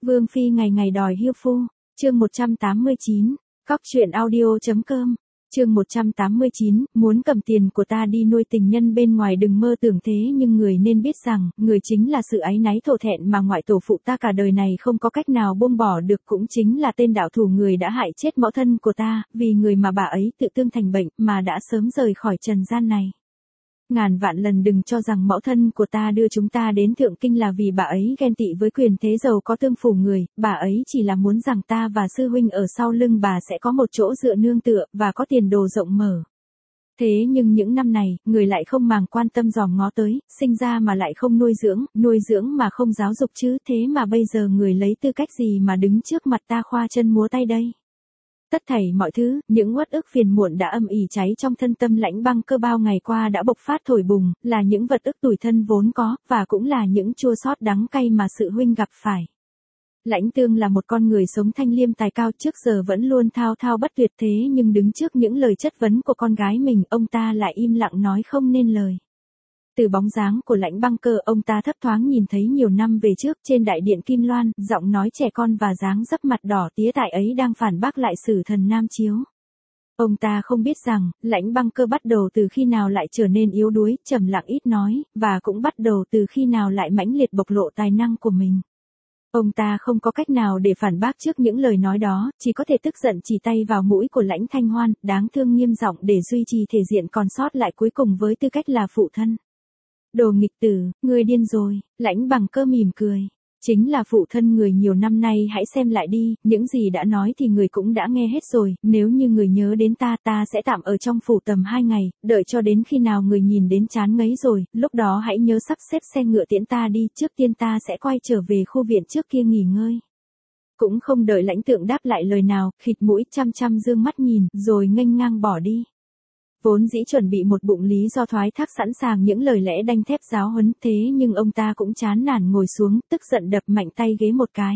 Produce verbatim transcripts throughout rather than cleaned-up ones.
Vương phi ngày ngày đòi hiêu phu, chương một trăm tám mươi chín, cóc truyện audio.com, chương một trăm tám mươi chín, muốn cầm tiền của ta đi nuôi tình nhân bên ngoài đừng mơ tưởng thế nhưng người nên biết rằng, người chính là sự áy náy thổ thẹn mà ngoại tổ phụ ta cả đời này không có cách nào buông bỏ được cũng chính là tên đạo thủ người đã hại chết mẫu thân của ta, vì người mà bà ấy tự tương thành bệnh mà đã sớm rời khỏi trần gian này. Ngàn vạn lần đừng cho rằng mẫu thân của ta đưa chúng ta đến thượng kinh là vì bà ấy ghen tị với quyền thế giàu có tương phủ người, bà ấy chỉ là muốn rằng ta và sư huynh ở sau lưng bà sẽ có một chỗ dựa nương tựa và có tiền đồ rộng mở. Thế nhưng những năm này, người lại không màng quan tâm dòm ngó tới, sinh ra mà lại không nuôi dưỡng, nuôi dưỡng mà không giáo dục chứ, thế mà bây giờ người lấy tư cách gì mà đứng trước mặt ta khoa chân múa tay đây. Tất thảy mọi thứ, những uất ức phiền muộn đã âm ỉ cháy trong thân tâm Lãnh Băng Cơ bao ngày qua đã bộc phát thổi bùng, là những vật ức tủi thân vốn có, và cũng là những chua xót đắng cay mà sự huynh gặp phải. Lãnh Tương là một con người sống thanh liêm tài cao trước giờ vẫn luôn thao thao bất tuyệt thế nhưng đứng trước những lời chất vấn của con gái mình, ông ta lại im lặng nói không nên lời. Từ bóng dáng của Lãnh Băng Cơ ông ta thấp thoáng nhìn thấy nhiều năm về trước trên đại điện Kim Loan, giọng nói trẻ con và dáng dấp mặt đỏ tía tại ấy đang phản bác lại sử thần Nam Chiếu. Ông ta không biết rằng, Lãnh Băng Cơ bắt đầu từ khi nào lại trở nên yếu đuối, trầm lặng ít nói, và cũng bắt đầu từ khi nào lại mãnh liệt bộc lộ tài năng của mình. Ông ta không có cách nào để phản bác trước những lời nói đó, chỉ có thể tức giận chỉ tay vào mũi của Lãnh Thanh Hoan, đáng thương nghiêm giọng để duy trì thể diện còn sót lại cuối cùng với tư cách là phụ thân. Đồ nghịch tử, ngươi điên rồi, Lãnh Bằng Cơ mỉm cười. Chính là phụ thân người nhiều năm nay hãy xem lại đi, những gì đã nói thì người cũng đã nghe hết rồi, nếu như người nhớ đến ta ta sẽ tạm ở trong phủ tầm hai ngày, đợi cho đến khi nào người nhìn đến chán ngấy rồi, lúc đó hãy nhớ sắp xếp xe ngựa tiễn ta đi, trước tiên ta sẽ quay trở về khu viện trước kia nghỉ ngơi. Cũng không đợi Lãnh Tượng đáp lại lời nào, khịt mũi chăm chăm dương mắt nhìn, rồi nghênh ngang bỏ đi. Vốn dĩ chuẩn bị một bụng lý do thoái thác sẵn sàng những lời lẽ đanh thép giáo huấn thế nhưng ông ta cũng chán nản ngồi xuống, tức giận đập mạnh tay ghế một cái.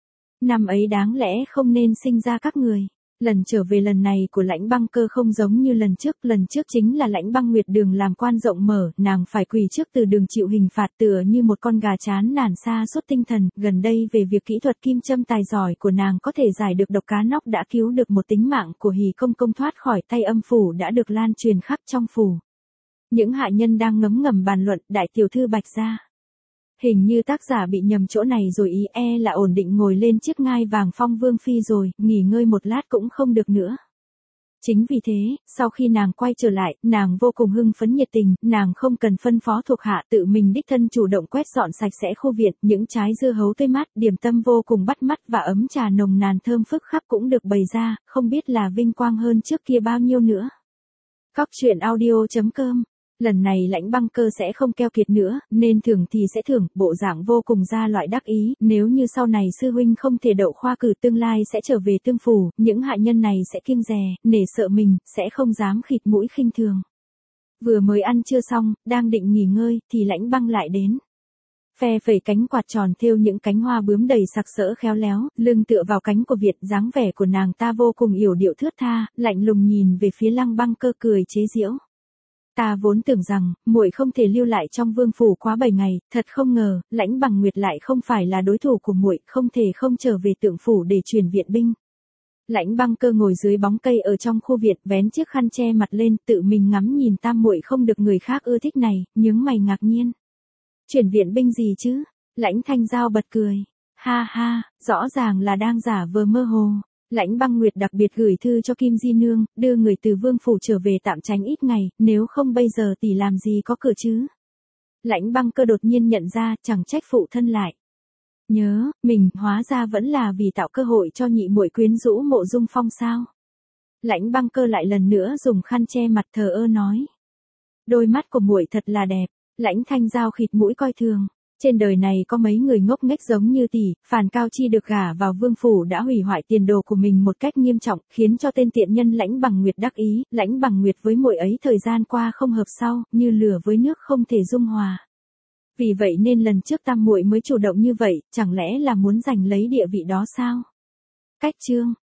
Năm ấy đáng lẽ không nên sinh ra các người. Lần trở về lần này của Lãnh Băng Cơ không giống như lần trước, lần trước chính là Lãnh Băng Nguyệt đường làm quan rộng mở, nàng phải quỳ trước từ đường chịu hình phạt tựa như một con gà chán nản xa suốt tinh thần, gần đây về việc kỹ thuật kim châm tài giỏi của nàng có thể giải được độc cá nóc đã cứu được một tính mạng của Hỉ Công Công thoát khỏi tay âm phủ đã được lan truyền khắp trong phủ. Những hạ nhân đang ngấm ngầm bàn luận, đại tiểu thư Bạch gia. Hình như tác giả bị nhầm chỗ này rồi ý e là ổn định ngồi lên chiếc ngai vàng phong vương phi rồi, nghỉ ngơi một lát cũng không được nữa. Chính vì thế, sau khi nàng quay trở lại, nàng vô cùng hưng phấn nhiệt tình, nàng không cần phân phó thuộc hạ tự mình đích thân chủ động quét dọn sạch sẽ khu viện, những trái dưa hấu tươi mát, điểm tâm vô cùng bắt mắt và ấm trà nồng nàn thơm phức khắp cũng được bày ra, không biết là vinh quang hơn trước kia bao nhiêu nữa. Cóc truyện audio.com. Lần này Lãnh Băng Cơ sẽ không keo kiệt nữa, nên thưởng thì sẽ thưởng, bộ dạng vô cùng ra loại đắc ý, nếu như sau này sư huynh không thể đậu khoa cử tương lai sẽ trở về tương phủ, những hạ nhân này sẽ kiêng dè, nể sợ mình, sẽ không dám khịt mũi khinh thường. Vừa mới ăn trưa xong, đang định nghỉ ngơi, thì Lãnh Băng lại đến. Phe phẩy cánh quạt tròn thêu những cánh hoa bướm đầy sặc sỡ khéo léo, lưng tựa vào cánh của Việt, dáng vẻ của nàng ta vô cùng yểu điệu thướt tha, lạnh lùng nhìn về phía Lăng Băng Cơ cười chế giễu. Ta vốn tưởng rằng, muội không thể lưu lại trong vương phủ quá bảy ngày, thật không ngờ, Lãnh Bằng Nguyệt lại không phải là đối thủ của muội, không thể không trở về Tượng phủ để truyền viện binh. Lãnh Băng Cơ ngồi dưới bóng cây ở trong khu viện, vén chiếc khăn che mặt lên, tự mình ngắm nhìn tam muội không được người khác ưa thích này, nhướng mày ngạc nhiên. Truyền viện binh gì chứ? Lãnh Thanh Giao bật cười. Ha ha, rõ ràng là đang giả vờ mơ hồ. Lãnh Băng Nguyệt đặc biệt gửi thư cho Kim Di Nương, đưa người từ vương phủ trở về tạm tránh ít ngày, nếu không bây giờ tỷ làm gì có cửa chứ. Lãnh Băng Cơ đột nhiên nhận ra, chẳng trách phụ thân lại. Nhớ, mình, hóa ra vẫn là vì tạo cơ hội cho nhị muội quyến rũ Mộ Dung Phong sao. Lãnh Băng Cơ lại lần nữa dùng khăn che mặt thờ ơ nói. Đôi mắt của muội thật là đẹp, Lãnh Thanh Giao khịt mũi coi thường. Trên đời này có mấy người ngốc nghếch giống như tỷ, Phàn Cao Chi được gả vào vương phủ đã hủy hoại tiền đồ của mình một cách nghiêm trọng, khiến cho tên tiện nhân Lãnh Bằng Nguyệt đắc ý, Lãnh Bằng Nguyệt với muội ấy thời gian qua không hợp sau, như lửa với nước không thể dung hòa. Vì vậy nên lần trước tam muội mới chủ động như vậy, chẳng lẽ là muốn giành lấy địa vị đó sao? Cách chương